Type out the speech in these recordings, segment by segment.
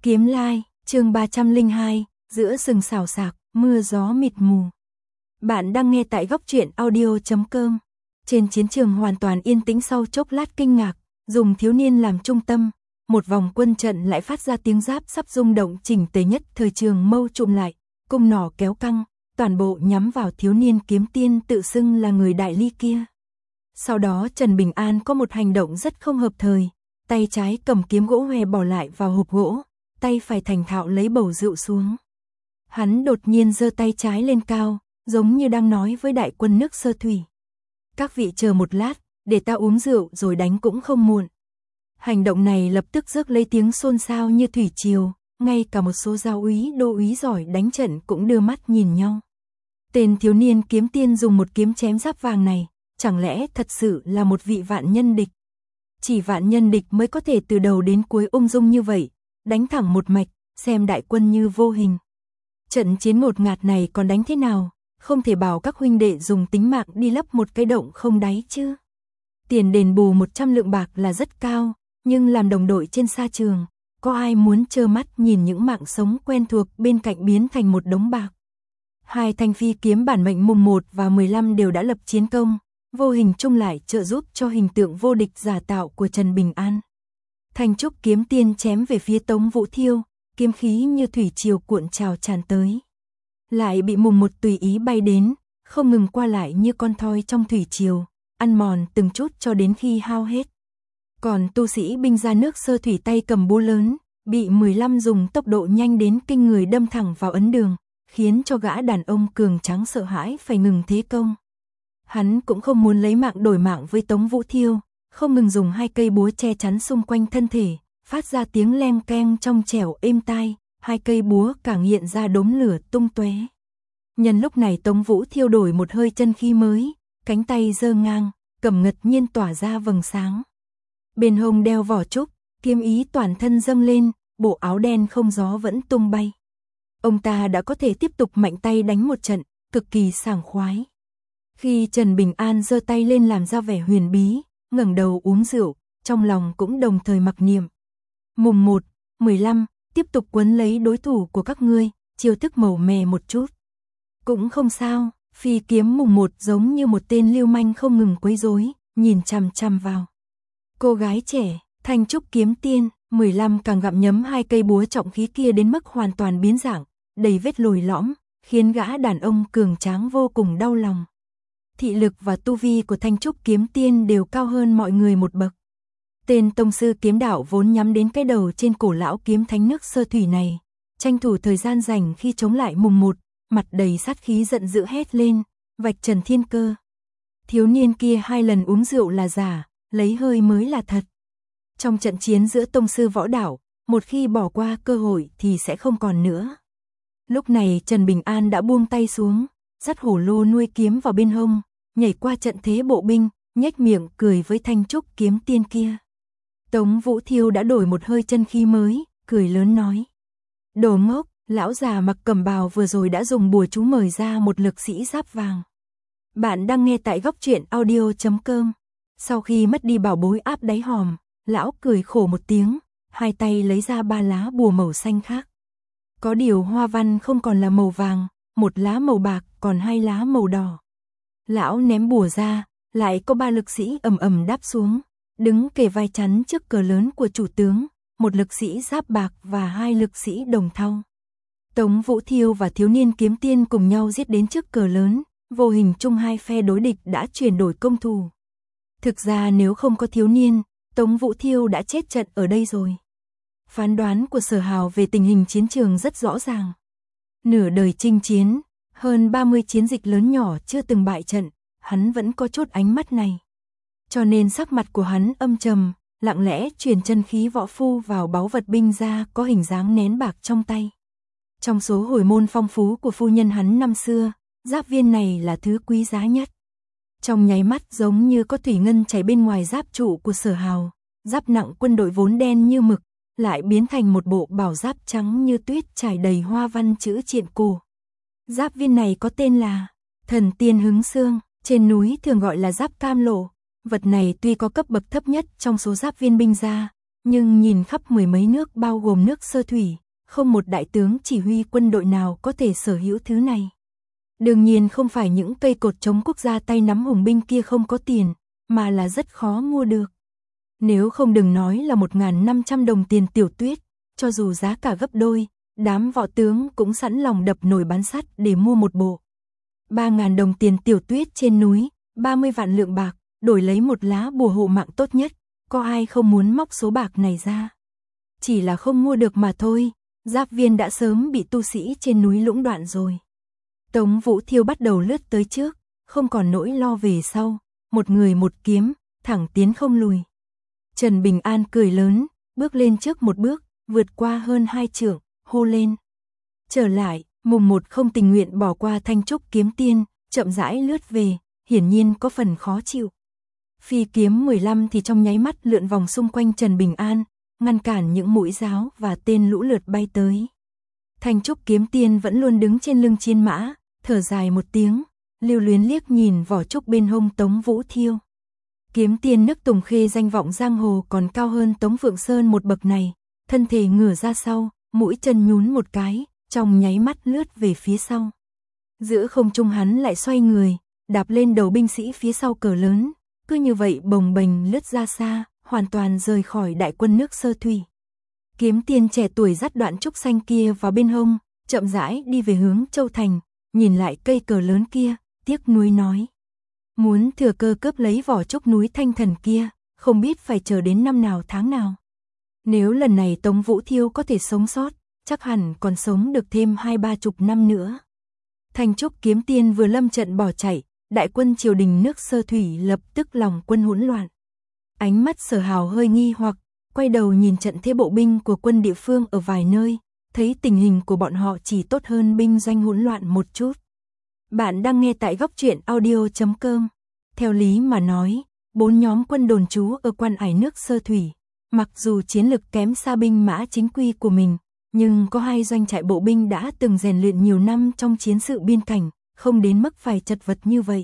Kiếm Lai, chương 302, giữa rừng xào xạc, mưa gió mịt mù. Bạn đang nghe tại góc truyện audio.com. Trên chiến trường hoàn toàn yên tĩnh sau chốc lát kinh ngạc, dùng thiếu niên làm trung tâm, một vòng quân trận lại phát ra tiếng giáp sắp rung động chỉnh tề nhất thời trường mâu trụm lại, cung nỏ kéo căng, toàn bộ nhắm vào thiếu niên kiếm tiên tự xưng là người đại ly kia. Sau đó Trần Bình An có một hành động rất không hợp thời, tay trái cầm kiếm gỗ hòe bỏ lại vào hộp gỗ, tay phải thành thạo lấy bầu rượu xuống. Hắn đột nhiên giơ tay trái lên cao, giống như đang nói với đại quân nước Sơ Thủy. Các vị chờ một lát, để ta uống rượu rồi đánh cũng không muộn. Hành động này lập tức rước lấy tiếng xôn xao như thủy triều, ngay cả một số giáo úy đô úy giỏi đánh trận cũng đưa mắt nhìn nhau. Tên thiếu niên kiếm tiên dùng một kiếm chém giáp vàng này, chẳng lẽ thật sự là một vị vạn nhân địch? Chỉ vạn nhân địch mới có thể từ đầu đến cuối ung dung như vậy, đánh thẳng một mạch, xem đại quân như vô hình. Trận chiến ngột ngạt này còn đánh thế nào, không thể bảo các huynh đệ dùng tính mạng đi lấp một cái động không đáy chứ. Tiền đền bù 100 lượng bạc là rất cao, nhưng làm đồng đội trên sa trường, có ai muốn trơ mắt nhìn những mạng sống quen thuộc bên cạnh biến thành một đống bạc. Hai thanh phi kiếm bản mệnh mùng 1 và 15 đều đã lập chiến công, vô hình chung lại trợ giúp cho hình tượng vô địch giả tạo của Trần Bình An. Thanh trúc kiếm tiên chém về phía Tống Vũ Thiêu, kiếm khí như thủy triều cuộn trào tràn tới. Lại bị mùng 1 tùy ý bay đến, không ngừng qua lại như con thoi trong thủy triều, ăn mòn từng chút cho đến khi hao hết. Còn tu sĩ binh ra nước Sơ Thủy tay cầm búa lớn, bị 15 dùng tốc độ nhanh đến kinh người đâm thẳng vào ấn đường, khiến cho gã đàn ông cường tráng sợ hãi phải ngừng thế công. Hắn cũng không muốn lấy mạng đổi mạng với Tống Vũ Thiêu, không ngừng dùng hai cây búa che chắn xung quanh thân thể, phát ra tiếng leng keng trong trẻo êm tai, hai cây búa càng hiện ra đốm lửa tung tóe. Nhân lúc này Tống Vũ Thiêu đổi một hơi chân khí mới, cánh tay giơ ngang, cầm ngật nhiên tỏa ra vầng sáng. Bên hông đeo vỏ trúc, kiếm ý toàn thân dâng lên, bộ áo đen không gió vẫn tung bay. Ông ta đã có thể tiếp tục mạnh tay đánh một trận, cực kỳ sảng khoái. Khi Trần Bình An giơ tay lên làm ra vẻ huyền bí, ngẩng đầu uống rượu, trong lòng cũng đồng thời mặc niệm. Mùng 1, 15, tiếp tục quấn lấy đối thủ của các ngươi, chiêu thức màu mè một chút. Cũng không sao, phi kiếm mùng 1 giống như một tên lưu manh không ngừng quấy rối, nhìn chằm chằm vào. Cô gái trẻ, thanh trúc kiếm tiên, 15 càng gặm nhấm hai cây búa trọng khí kia đến mức hoàn toàn biến dạng, đầy vết lồi lõm, khiến gã đàn ông cường tráng vô cùng đau lòng. Thị lực và tu vi của thanh trúc kiếm tiên đều cao hơn mọi người một bậc. Tên tông sư kiếm đạo vốn nhắm đến cái đầu trên cổ lão kiếm thánh nước Sơ Thủy này, tranh thủ thời gian rảnh khi chống lại mùng 1, mặt đầy sát khí giận dữ hét lên, vạch trần thiên cơ. Thiếu niên kia 2 lần uống rượu là giả, lấy hơi mới là thật. Trong trận chiến giữa tông sư võ đạo, một khi bỏ qua cơ hội thì sẽ không còn nữa. Lúc này Trần Bình An đã buông tay xuống, dắt hổ lô nuôi kiếm vào bên hông, nhảy qua trận thế bộ binh, nhếch miệng cười với thanh trúc kiếm tiên kia. Tống Vũ Thiêu đã đổi một hơi chân khí mới, cười lớn nói. Đồ ngốc, lão già mặc cẩm bào vừa rồi đã dùng bùa chú mời ra một lực sĩ giáp vàng. Bạn đang nghe tại góc truyện audio.com. Sau khi mất đi bảo bối áp đáy hòm, lão cười khổ một tiếng, hai tay lấy ra 3 lá bùa màu xanh khác. Có điều hoa văn không còn là màu vàng, 1 lá màu bạc, còn 2 lá màu đỏ. Lão ném bùa ra, lại có 3 lực sĩ ầm ầm đáp xuống, đứng kề vai chắn trước cờ lớn của chủ tướng, 1 lực sĩ giáp bạc và 2 lực sĩ đồng thau. Tống Vũ Thiêu và thiếu niên kiếm tiên cùng nhau giết đến trước cờ lớn, vô hình chung hai phe đối địch đã chuyển đổi công thủ. Thực ra nếu không có thiếu niên, Tống Vũ Thiêu đã chết trận ở đây rồi. Phán đoán của Sở Hào về tình hình chiến trường rất rõ ràng. Nửa đời chinh chiến, hơn 30 chiến dịch lớn nhỏ chưa từng bại trận, hắn vẫn có chút ánh mắt này. Cho nên sắc mặt của hắn âm trầm, lặng lẽ truyền chân khí võ phu vào báu vật binh ra có hình dáng nén bạc trong tay. Trong số hồi môn phong phú của phu nhân hắn năm xưa, giáp viên này là thứ quý giá nhất. Trong nháy mắt giống như có thủy ngân chảy bên ngoài giáp trụ của Sở Hào, giáp nặng quân đội vốn đen như mực, lại biến thành một bộ bảo giáp trắng như tuyết trải đầy hoa văn chữ triện cổ. Giáp viên này có tên là Thần Tiên Hứng Xương, trên núi thường gọi là giáp cam lộ. Vật này tuy có cấp bậc thấp nhất trong số giáp viên binh gia, nhưng nhìn khắp mười mấy nước bao gồm nước Sơ Thủy, không một đại tướng chỉ huy quân đội nào có thể sở hữu thứ này. Đương nhiên không phải những cây cột chống quốc gia tay nắm hùng binh kia không có tiền, mà là rất khó mua được. Nếu không đừng nói là 1.500 đồng tiền Tiểu Tuyết, cho dù giá cả gấp đôi, đám võ tướng cũng sẵn lòng đập nồi bán sắt để mua một bộ. 3.000 đồng tiền Tiểu Tuyết trên núi, 30 vạn lượng bạc, đổi lấy một lá bùa hộ mạng tốt nhất, có ai không muốn móc số bạc này ra. Chỉ là không mua được mà thôi, Giáp Viên đã sớm bị tu sĩ trên núi lũng đoạn rồi. Tống Vũ Thiêu bắt đầu lướt tới trước, không còn nỗi lo về sau, một người một kiếm, thẳng tiến không lùi. Trần Bình An cười lớn, bước lên trước một bước, vượt qua hơn 2 trượng, hô lên. Trở lại, mùng 1 không tình nguyện bỏ qua Thanh Trúc Kiếm Tiên, chậm rãi lướt về, hiển nhiên có phần khó chịu. Phi kiếm 15 thì trong nháy mắt lượn vòng xung quanh Trần Bình An, ngăn cản những mũi giáo và tên lũ lượt bay tới. Thanh Trúc Kiếm Tiên vẫn luôn đứng trên lưng chiến mã, thở dài một tiếng, lưu luyến liếc nhìn vỏ trúc bên hông Tống Vũ Thiêu. Kiếm Tiên nước Tùng Khê danh vọng giang hồ còn cao hơn Tống Phượng Sơn một bậc này, thân thể ngửa ra sau, mũi chân nhún một cái, trong nháy mắt lướt về phía sau. Giữa không trung hắn lại xoay người, đạp lên đầu binh sĩ phía sau cờ lớn, cứ như vậy bồng bềnh lướt ra xa, hoàn toàn rời khỏi đại quân nước Sơ Thủy. Kiếm Tiên trẻ tuổi dắt đoạn trúc xanh kia vào bên hông, chậm rãi đi về hướng Châu Thành, nhìn lại cây cờ lớn kia, tiếc nuối nói. Muốn thừa cơ cướp lấy vỏ trúc núi Thanh Thần kia, không biết phải chờ đến năm nào tháng nào. Nếu lần này Tống Vũ Thiêu có thể sống sót, chắc hẳn còn sống được thêm 20-30 năm nữa. Thanh Trúc Kiếm Tiên vừa lâm trận bỏ chạy, đại quân triều đình nước Sơ Thủy lập tức lòng quân hỗn loạn. Ánh mắt Sở Hào hơi nghi hoặc, quay đầu nhìn trận thế bộ binh của quân địa phương ở vài nơi, thấy tình hình của bọn họ chỉ tốt hơn binh doanh hỗn loạn một chút. Bạn đang nghe tại góc truyện audio.com. Theo lý mà nói, 4 nhóm quân đồn trú ở quan ải nước Sơ Thủy, mặc dù chiến lực kém xa binh mã chính quy của mình, nhưng có 2 doanh trại bộ binh đã từng rèn luyện nhiều năm trong chiến sự biên cảnh, không đến mức phải chật vật như vậy.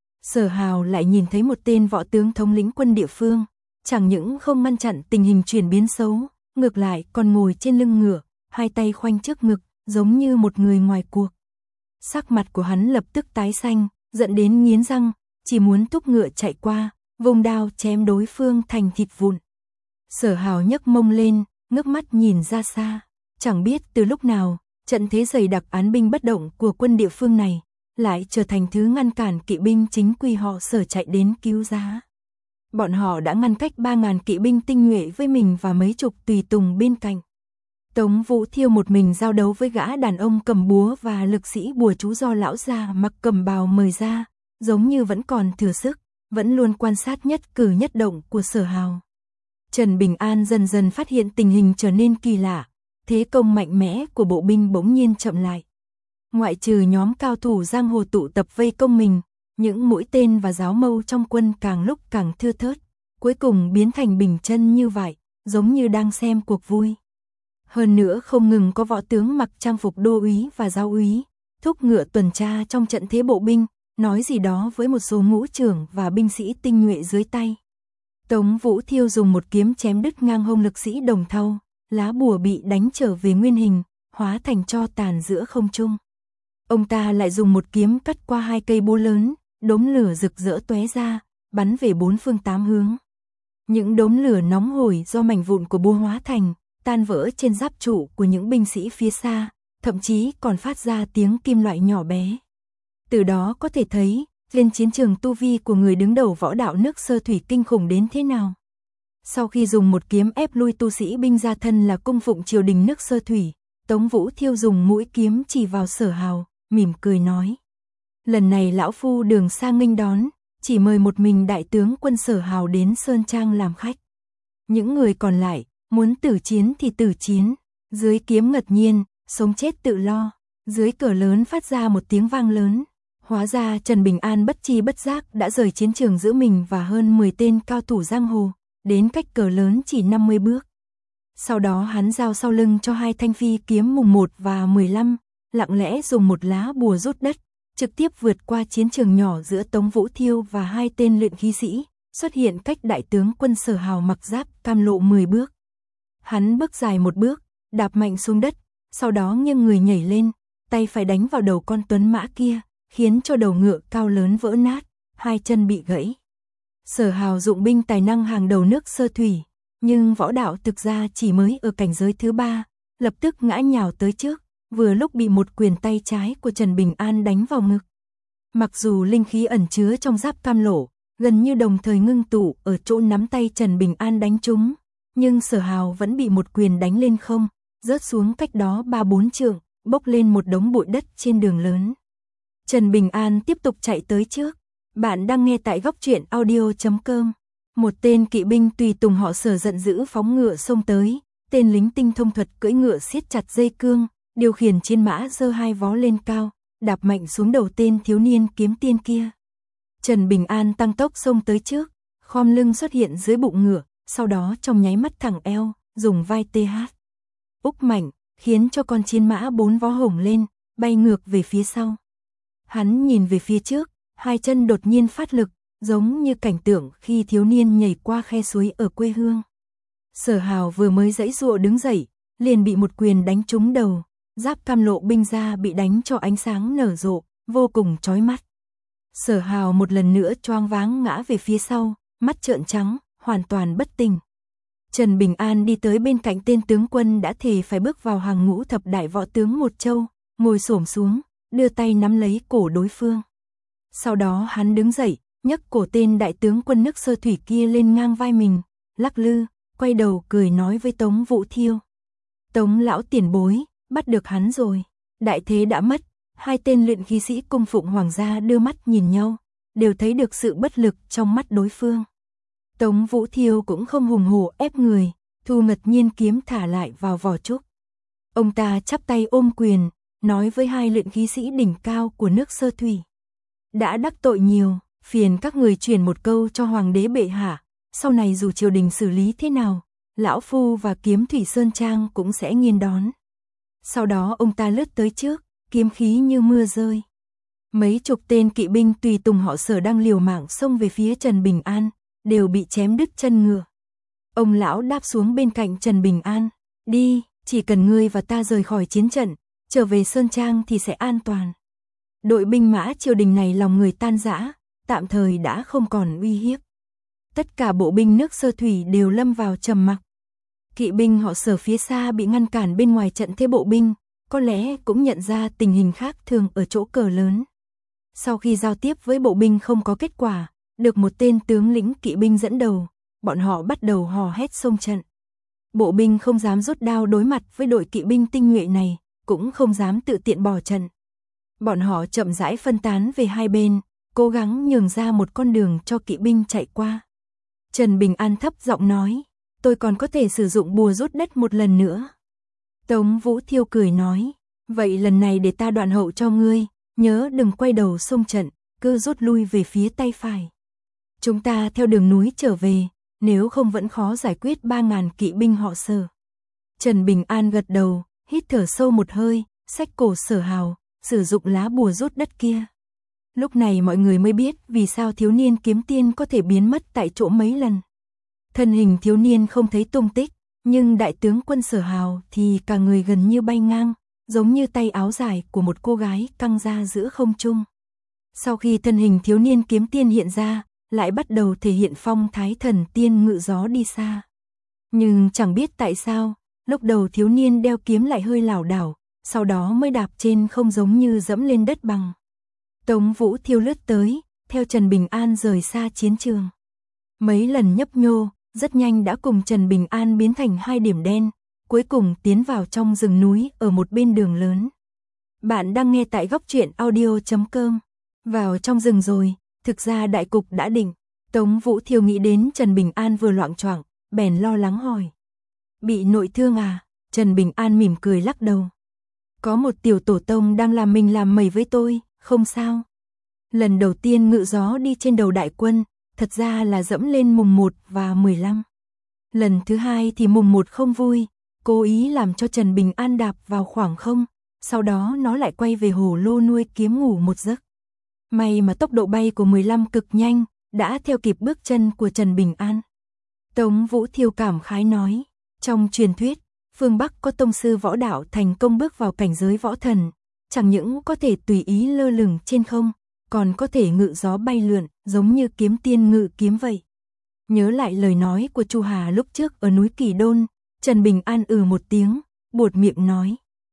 Sở Hào lại nhìn thấy một tên võ tướng thống lĩnh quân địa phương, chẳng những không ngăn chặn tình hình chuyển biến xấu, ngược lại còn ngồi trên lưng ngựa, hai tay khoanh trước ngực, giống như một người ngoài cuộc. Sắc mặt của hắn lập tức tái xanh, giận đến nghiến răng, chỉ muốn thúc ngựa chạy qua, vùng đao chém đối phương thành thịt vụn. Sở Hào nhấc mông lên, ngước mắt nhìn ra xa, chẳng biết từ lúc nào, trận thế dày đặc án binh bất động của quân địa phương này, lại trở thành thứ ngăn cản kỵ binh chính quy họ Sở chạy đến cứu giá. Bọn họ đã ngăn cách 3.000 kỵ binh tinh nhuệ với mình và mấy chục tùy tùng bên cạnh. Tống Vũ Thiêu một mình giao đấu với gã đàn ông cầm búa và lực sĩ bùa chú do lão già mặc cầm bào mời ra, giống như vẫn còn thừa sức, vẫn luôn quan sát nhất cử nhất động của Sở Hào. Trần Bình An dần dần phát hiện tình hình trở nên kỳ lạ, thế công mạnh mẽ của bộ binh bỗng nhiên chậm lại. Ngoại trừ nhóm cao thủ giang hồ tụ tập vây công mình, những mũi tên và giáo mâu trong quân càng lúc càng thưa thớt, cuối cùng biến thành bình chân như vậy, giống như đang xem cuộc vui. Hơn nữa không ngừng có võ tướng mặc trang phục đô úy và giáo úy, thúc ngựa tuần tra trong trận thế bộ binh, nói gì đó với một số ngũ trưởng và binh sĩ tinh nhuệ dưới tay. Tống Vũ Thiêu dùng một kiếm chém đứt ngang hông lực sĩ Đồng Thau, lá bùa bị đánh trở về nguyên hình, hóa thành tro tàn giữa không trung. Ông ta lại dùng một kiếm cắt qua 2 cây búa lớn, đốm lửa rực rỡ tóe ra, bắn về 4 phương 8 hướng. Những đốm lửa nóng hổi do mảnh vụn của búa hóa thành, tan vỡ trên giáp trụ của những binh sĩ phía xa, thậm chí còn phát ra tiếng kim loại nhỏ bé. Từ đó có thể thấy, lên chiến trường tu vi của người đứng đầu võ đạo nước Sơ Thủy kinh khủng đến thế nào. Sau khi dùng một kiếm ép lui tu sĩ binh gia thân là cung phụng triều đình nước Sơ Thủy, Tống Vũ Thiêu dùng mũi kiếm chỉ vào Sở Hào, mỉm cười nói. Lần này lão phu đường xa nghênh đón, chỉ mời một mình đại tướng quân Sở Hào đến Sơn Trang làm khách. Những người còn lại, muốn tử chiến thì tử chiến, dưới kiếm ngật nhiên, sống chết tự lo. Dưới cờ lớn phát ra một tiếng vang lớn. Hóa ra Trần Bình An bất chi bất giác đã rời chiến trường giữa mình và hơn 10 tên cao thủ giang hồ, đến cách cờ lớn chỉ 50 bước. Sau đó hắn giao sau lưng cho 2 thanh phi kiếm mùng 1 và 15, lặng lẽ dùng một lá bùa rút đất, trực tiếp vượt qua chiến trường nhỏ giữa Tống Vũ Thiêu và 2 tên luyện khí sĩ, xuất hiện cách đại tướng quân Sở Hào mặc giáp cam lộ 10 bước, Hắn bước dài một bước, đạp mạnh xuống đất, sau đó nghiêng người nhảy lên, tay phải đánh vào đầu con tuấn mã kia, khiến cho đầu ngựa cao lớn vỡ nát, hai chân bị gãy. Sở Hào dụng binh tài năng hàng đầu nước Sơ Thủy, nhưng võ đạo thực ra chỉ mới ở cảnh giới thứ 3, lập tức ngã nhào tới trước, vừa lúc bị một quyền tay trái của Trần Bình An đánh vào ngực. Mặc dù linh khí ẩn chứa trong giáp cam lộ, gần như đồng thời ngưng tụ ở chỗ nắm tay Trần Bình An đánh trúng, nhưng Sở Hào vẫn bị một quyền đánh lên không, rớt xuống cách đó 3-4 trượng, bốc lên một đống bụi đất trên đường lớn. Trần Bình An tiếp tục chạy tới trước. Bạn đang nghe tại goctruyện.audio.com. Một tên kỵ binh tùy tùng họ Sở giận dữ phóng ngựa xông tới, tên lính tinh thông thuật cưỡi ngựa siết chặt dây cương, điều khiển chiến mã giơ hai vó lên cao, đạp mạnh xuống đầu tên thiếu niên kiếm tiên kia. Trần Bình An tăng tốc xông tới trước, khom lưng xuất hiện dưới bụng ngựa, sau đó trong nháy mắt thẳng eo, dùng vai TH úc mạnh, khiến cho con chiến mã 4 vó hổng lên, bay ngược về phía sau. Hắn nhìn về phía trước, hai chân đột nhiên phát lực, giống như cảnh tượng khi thiếu niên nhảy qua khe suối ở quê hương. Sở Hào vừa mới giãy giụa đứng dậy, liền bị một quyền đánh trúng đầu, giáp cam lộ binh ra bị đánh cho ánh sáng nở rộ, vô cùng chói mắt. Sở Hào một lần nữa choáng váng ngã về phía sau, mắt trợn trắng, hoàn toàn bất tỉnh. Trần Bình An đi tới bên cạnh tên tướng quân đã thề phải bước vào hàng ngũ thập đại võ tướng một châu, ngồi xổm xuống, đưa tay nắm lấy cổ đối phương. Sau đó hắn đứng dậy, nhấc cổ tên đại tướng quân nước Sơ Thủy kia lên ngang vai mình, lắc lư, quay đầu cười nói với Tống Vũ Thiêu. Tống lão tiền bối, bắt được hắn rồi. Đại thế đã mất, hai tên luyện khí sĩ cung phụng hoàng gia đưa mắt nhìn nhau, đều thấy được sự bất lực trong mắt đối phương. Tống Vũ Thiêu cũng không hùng hổ ép người, thu Ngật Nhiên kiếm thả lại vào vỏ trúc. Ông ta chắp tay ôm quyền, nói với hai luyện khí sĩ đỉnh cao của nước Sơ Thủy. Đã đắc tội nhiều, phiền các người truyền một câu cho hoàng đế bệ hạ, sau này dù triều đình xử lý thế nào, lão phu và Kiếm Thủy Sơn Trang cũng sẽ nghiêng đón. Sau đó ông ta lướt tới trước, kiếm khí như mưa rơi. Mấy chục tên kỵ binh tùy tùng họ Sở đang liều mạng xông về phía Trần Bình An, đều bị chém đứt chân ngựa. Ông lão đáp xuống bên cạnh Trần Bình An, đi, chỉ cần ngươi và ta rời khỏi chiến trận, trở về Sơn Trang thì sẽ an toàn. Đội binh mã triều đình này lòng người tan rã, tạm thời đã không còn uy hiếp. Tất cả bộ binh nước Sơ Thủy đều lâm vào trầm mặc. Kỵ binh họ Sở phía xa bị ngăn cản bên ngoài trận thế bộ binh, có lẽ cũng nhận ra tình hình khác thường ở chỗ cờ lớn. Sau khi giao tiếp với bộ binh không có kết quả, được một tên tướng lĩnh kỵ binh dẫn đầu, bọn họ bắt đầu hò hét xông trận. Bộ binh không dám rút đao đối mặt với đội kỵ binh tinh nhuệ này, cũng không dám tự tiện bỏ trận. Bọn họ chậm rãi phân tán về hai bên, cố gắng nhường ra một con đường cho kỵ binh chạy qua. Trần Bình An thấp giọng nói, tôi còn có thể sử dụng bùa rút đất một lần nữa. Tống Vũ Thiêu cười nói, vậy lần này để ta đoạn hậu cho ngươi, nhớ đừng quay đầu xông trận, cứ rút lui về phía tay phải. Chúng ta theo đường núi trở về, nếu không vẫn khó giải quyết 3.000 kỵ binh họ Sở. Trần Bình An gật đầu, hít thở sâu một hơi, xách cổ Sở Hào, sử dụng lá bùa rút đất kia. Lúc này mọi người mới biết vì sao thiếu niên kiếm tiên có thể biến mất tại chỗ mấy lần. Thân hình thiếu niên không thấy tung tích, nhưng đại tướng quân Sở Hào thì cả người gần như bay ngang, giống như tay áo dài của một cô gái căng ra giữa không trung. Sau khi thân hình thiếu niên kiếm tiên hiện ra, lại bắt đầu thể hiện phong thái thần tiên ngự gió đi xa. Nhưng chẳng biết tại sao, lúc đầu thiếu niên đeo kiếm lại hơi lảo đảo, sau đó mới đạp trên không giống như dẫm lên đất bằng. Tống Vũ Thiêu lướt tới, theo Trần Bình An rời xa chiến trường. Mấy lần nhấp nhô, rất nhanh đã cùng Trần Bình An biến thành hai điểm đen, cuối cùng tiến vào trong rừng núi ở một bên đường lớn. Bạn đang nghe tại goctruyện.audio.com. Vào trong rừng rồi, thực ra đại cục đã định. Tống Vũ Thiêu nghĩ đến Trần Bình An vừa loạng choạng, bèn lo lắng hỏi. Bị nội thương à? Trần Bình An mỉm cười lắc đầu. Có một tiểu tổ tông đang làm mình làm mẩy với tôi, không sao. Lần đầu tiên ngự gió đi trên đầu đại quân, thật ra là dẫm lên mùng 1 và 15. Lần thứ hai thì mùng 1 không vui, cố ý làm cho Trần Bình An đạp vào khoảng không, sau đó nó lại quay về hồ lô nuôi kiếm ngủ một giấc. May mà tốc độ bay của 15 cực nhanh, đã theo kịp bước chân của Trần Bình An. Tống Vũ Thiêu cảm khái nói, Trong truyền thuyết, phương Bắc có tông sư võ đạo thành công bước vào cảnh giới võ thần, chẳng những có thể tùy ý lơ lửng trên không, còn có thể ngự gió bay lượn, giống như kiếm tiên ngự kiếm vậy. Nhớ lại lời nói của Chu Hà lúc trước ở núi Kỳ Đôn, Trần Bình An một tiếng, buột miệng nói.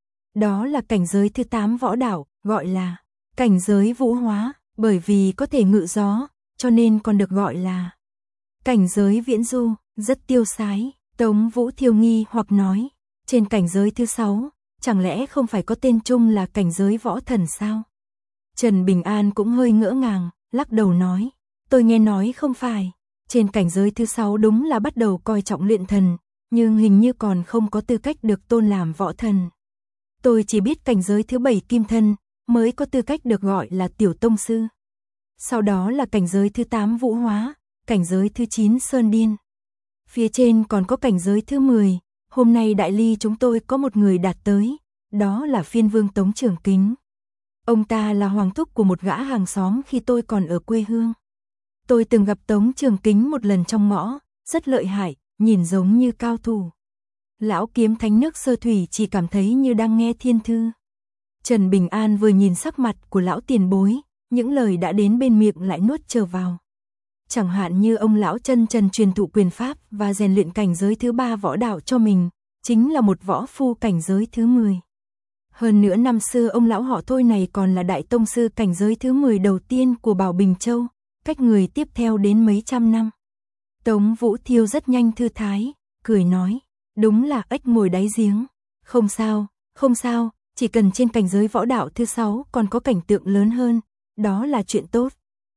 Đó là cảnh giới thứ 8 võ đạo, gọi là cảnh giới vũ hóa, bởi vì có thể ngự gió, cho nên còn được gọi là cảnh giới viễn du, rất tiêu sái. Tống Vũ Thiêu nghi hoặc nói, trên cảnh giới thứ 6, chẳng lẽ không phải có tên chung là cảnh giới võ thần sao? Trần Bình An cũng hơi ngỡ ngàng, lắc đầu nói, tôi nghe nói không phải, trên cảnh giới thứ 6 đúng là bắt đầu coi trọng luyện thần, nhưng hình như còn không có tư cách được tôn làm võ thần. Tôi chỉ biết cảnh giới thứ 7 kim thân, mới có tư cách được gọi là tiểu tông sư. Sau đó là cảnh giới thứ 8 vũ hóa, cảnh giới thứ 9 sơn điên. Phía trên còn có cảnh giới thứ 10, hôm nay đại ly chúng tôi có một người đạt tới, đó là phiên vương Tống Trường Kính. Ông ta là hoàng thúc của một gã hàng xóm khi tôi còn ở quê hương. Tôi từng gặp Tống Trường Kính một lần trong ngõ, rất lợi hại, nhìn giống như cao thủ. Lão kiếm thánh nước Sơ Thủy chỉ cảm thấy như đang nghe thiên thư. Trần Bình An vừa nhìn sắc mặt của lão tiền bối, những lời đã đến bên miệng lại nuốt trở vào. Chẳng hạn như ông lão chân trần truyền thụ quyền pháp và rèn luyện cảnh giới thứ 3 võ đạo cho mình, chính là một võ phu cảnh giới thứ 10. Hơn nữa năm xưa ông lão họ Thôi này còn là đại tông sư cảnh giới thứ 10 đầu tiên của Bảo Bình Châu, cách người tiếp theo đến mấy trăm năm. Tống Vũ Thiêu rất nhanh thư thái, cười nói, đúng là ếch ngồi đáy giếng. Không sao, không sao, chỉ cần trên cảnh giới võ đạo thứ 6 còn có cảnh tượng lớn hơn, đó là chuyện tốt.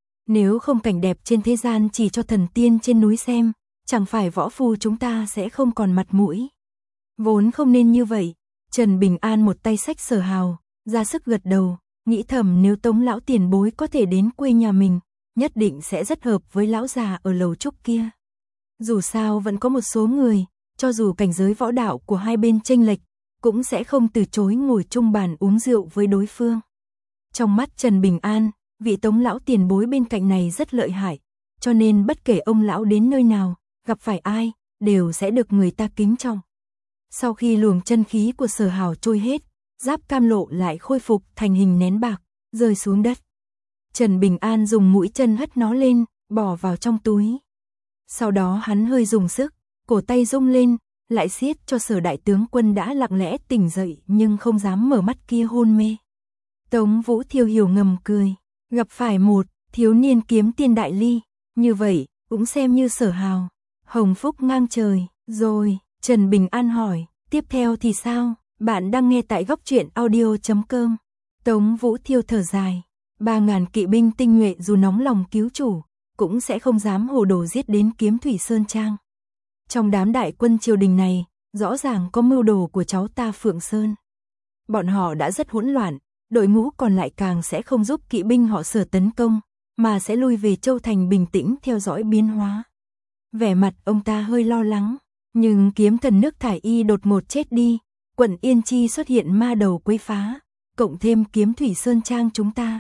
Nếu không cảnh đẹp trên thế gian chỉ cho thần tiên trên núi xem, chẳng phải võ phu chúng ta sẽ không còn mặt mũi. Vốn không nên như vậy. Trần Bình An một tay xách Sở Hào, ra sức gật đầu, nghĩ thầm nếu Tống lão tiền bối có thể đến quê nhà mình, nhất định sẽ rất hợp với lão già ở lầu trúc kia. Dù sao vẫn có một số người, cho dù cảnh giới võ đạo của hai bên chênh lệch, cũng sẽ không từ chối ngồi chung bàn uống rượu với đối phương. Trong mắt Trần Bình An, vị Tống lão tiền bối bên cạnh này rất lợi hại, cho nên bất kể ông lão đến nơi nào, gặp phải ai, đều sẽ được người ta kính trọng. Sau khi luồng chân khí của Sở Hào trôi hết, giáp cam lộ lại khôi phục thành hình nén bạc, rơi xuống đất. Trần Bình An dùng mũi chân hất nó lên, bỏ vào trong túi. Sau đó hắn hơi dùng sức, cổ tay rung lên, lại siết cho Sở đại tướng quân đã lặng lẽ tỉnh dậy nhưng không dám mở mắt kia hôn mê. Tống Vũ Thiêu hiểu ngầm cười, gặp phải một thiếu niên kiếm tiên đại ly, như vậy cũng xem như Sở Hào hồng phúc ngang trời. Rồi, Trần Bình An hỏi, tiếp theo thì sao? Bạn đang nghe tại góc truyện audio.com. Tống Vũ Thiêu thở dài, 3.000 kỵ binh tinh nhuệ dù nóng lòng cứu chủ, cũng sẽ không dám hồ đồ giết đến Kiếm Thủy Sơn Trang. Trong đám đại quân triều đình này, rõ ràng có mưu đồ của cháu ta Phượng Sơn. Bọn họ đã rất hỗn loạn, đội ngũ còn lại càng sẽ không giúp kỵ binh họ Sở tấn công, mà sẽ lui về Châu Thành bình tĩnh theo dõi biến hóa. Vẻ mặt ông ta hơi lo lắng, nhưng kiếm thần nước Thải Y đột ngột chết đi, quận Yên Chi xuất hiện ma đầu quấy phá, cộng thêm Kiếm Thủy Sơn Trang chúng ta.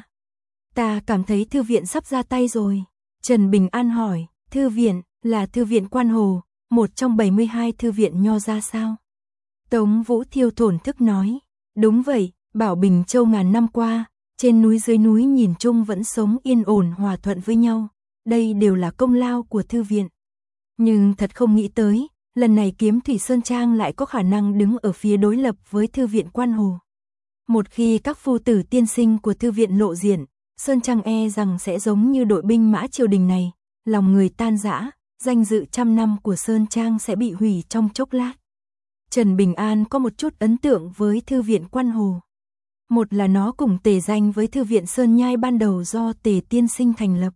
Ta cảm thấy thư viện sắp ra tay rồi. Trần Bình An hỏi, thư viện, là thư viện Quan Hồ, một trong 72 thư viện nho ra sao? Tống Vũ Thiêu thổn thức nói, đúng vậy, Bảo Bình Châu ngàn năm qua, trên núi dưới núi nhìn chung vẫn sống yên ổn hòa thuận với nhau, đây đều là công lao của thư viện. Nhưng thật không nghĩ tới, lần này Kiếm Thủy Sơn Trang lại có khả năng đứng ở phía đối lập với thư viện Quan Hồ. Một khi các phu tử tiên sinh của thư viện lộ diện, Sơn Trang e rằng sẽ giống như đội binh mã triều đình này, lòng người tan rã, danh dự trăm năm của Sơn Trang sẽ bị hủy trong chốc lát. Trần Bình An có một chút ấn tượng với thư viện Quan Hồ. Một là nó cùng tề danh với thư viện Sơn Nhai ban đầu do Tề tiên sinh thành lập.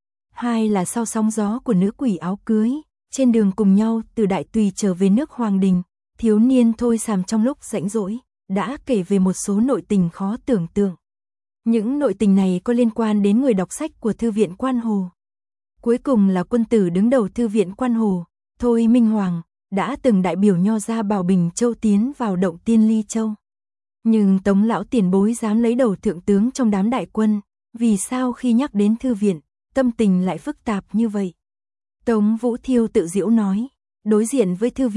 Hai là sau sóng gió của nữ quỷ áo cưới, trên đường cùng nhau từ Đại Tùy trở về nước Hoàng Đình, thiếu niên Thôi Sàm trong lúc rảnh rỗi đã kể về một số nội tình khó tưởng tượng. Những nội tình này có liên quan đến người đọc sách của thư viện Quan Hồ. Cuối cùng là quân tử đứng đầu thư viện Quan Hồ, Thôi Minh Hoàng, đã từng đại biểu nho ra Bảo Bình Châu tiến vào động Tiên Ly Châu. Nhưng Tống lão tiền bối dám lấy đầu thượng tướng trong đám đại quân, vì sao khi nhắc đến thư viện, tâm tình lại phức tạp như vậy? Tống Vũ Thiêu tự giễu nói, đối diện với thư viện,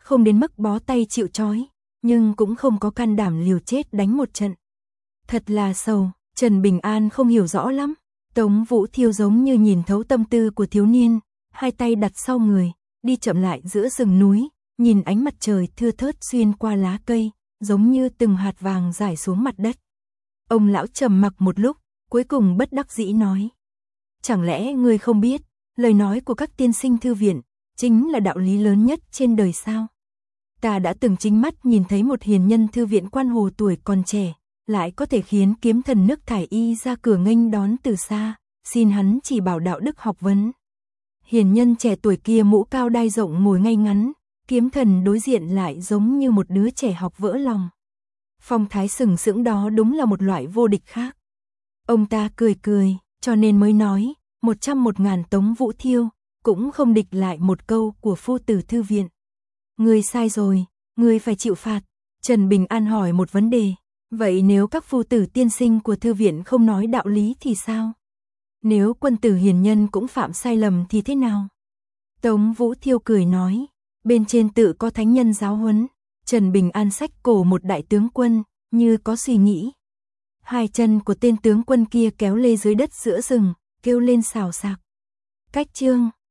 không đến mức bó tay chịu trói, nhưng cũng không có can đảm liều chết đánh một trận. Thật là sầu, Trần Bình An không hiểu rõ lắm. Tống Vũ Thiêu giống như nhìn thấu tâm tư của thiếu niên, hai tay đặt sau người, đi chậm lại giữa rừng núi, nhìn ánh mặt trời thưa thớt xuyên qua lá cây, giống như từng hạt vàng rải xuống mặt đất. Ông lão trầm mặc một lúc, cuối cùng bất đắc dĩ nói: chẳng lẽ ngươi không biết, lời nói của các tiên sinh thư viện, chính là đạo lý lớn nhất trên đời sao? Ta đã từng chính mắt nhìn thấy một hiền nhân thư viện quan hồ tuổi còn trẻ, lại có thể khiến kiếm thần nước thải y ra cửa nghênh đón từ xa, xin hắn chỉ bảo đạo đức học vấn. Hiền nhân trẻ tuổi kia mũ cao đai rộng ngồi ngay ngắn, kiếm thần đối diện lại giống như một đứa trẻ học vỡ lòng. Phong thái sừng sững đó đúng là một loại vô địch khác. Ông ta cười cười, cho nên mới nói, 101.000 Tống Vũ Thiêu, cũng không địch lại một câu của phu tử thư viện. Ngươi sai rồi, ngươi phải chịu phạt. Trần Bình An hỏi một vấn đề, vậy nếu các phu tử tiên sinh của thư viện không nói đạo lý thì sao? Nếu quân tử hiền nhân cũng phạm sai lầm thì thế nào? Tống Vũ Thiêu cười nói, bên trên tự có thánh nhân giáo huấn. Trần Bình An xách cổ một đại tướng quân, như có suy nghĩ. Hai chân của tên tướng quân kia kéo lê dưới đất giữa rừng, kêu lên xào xạc. Cách chương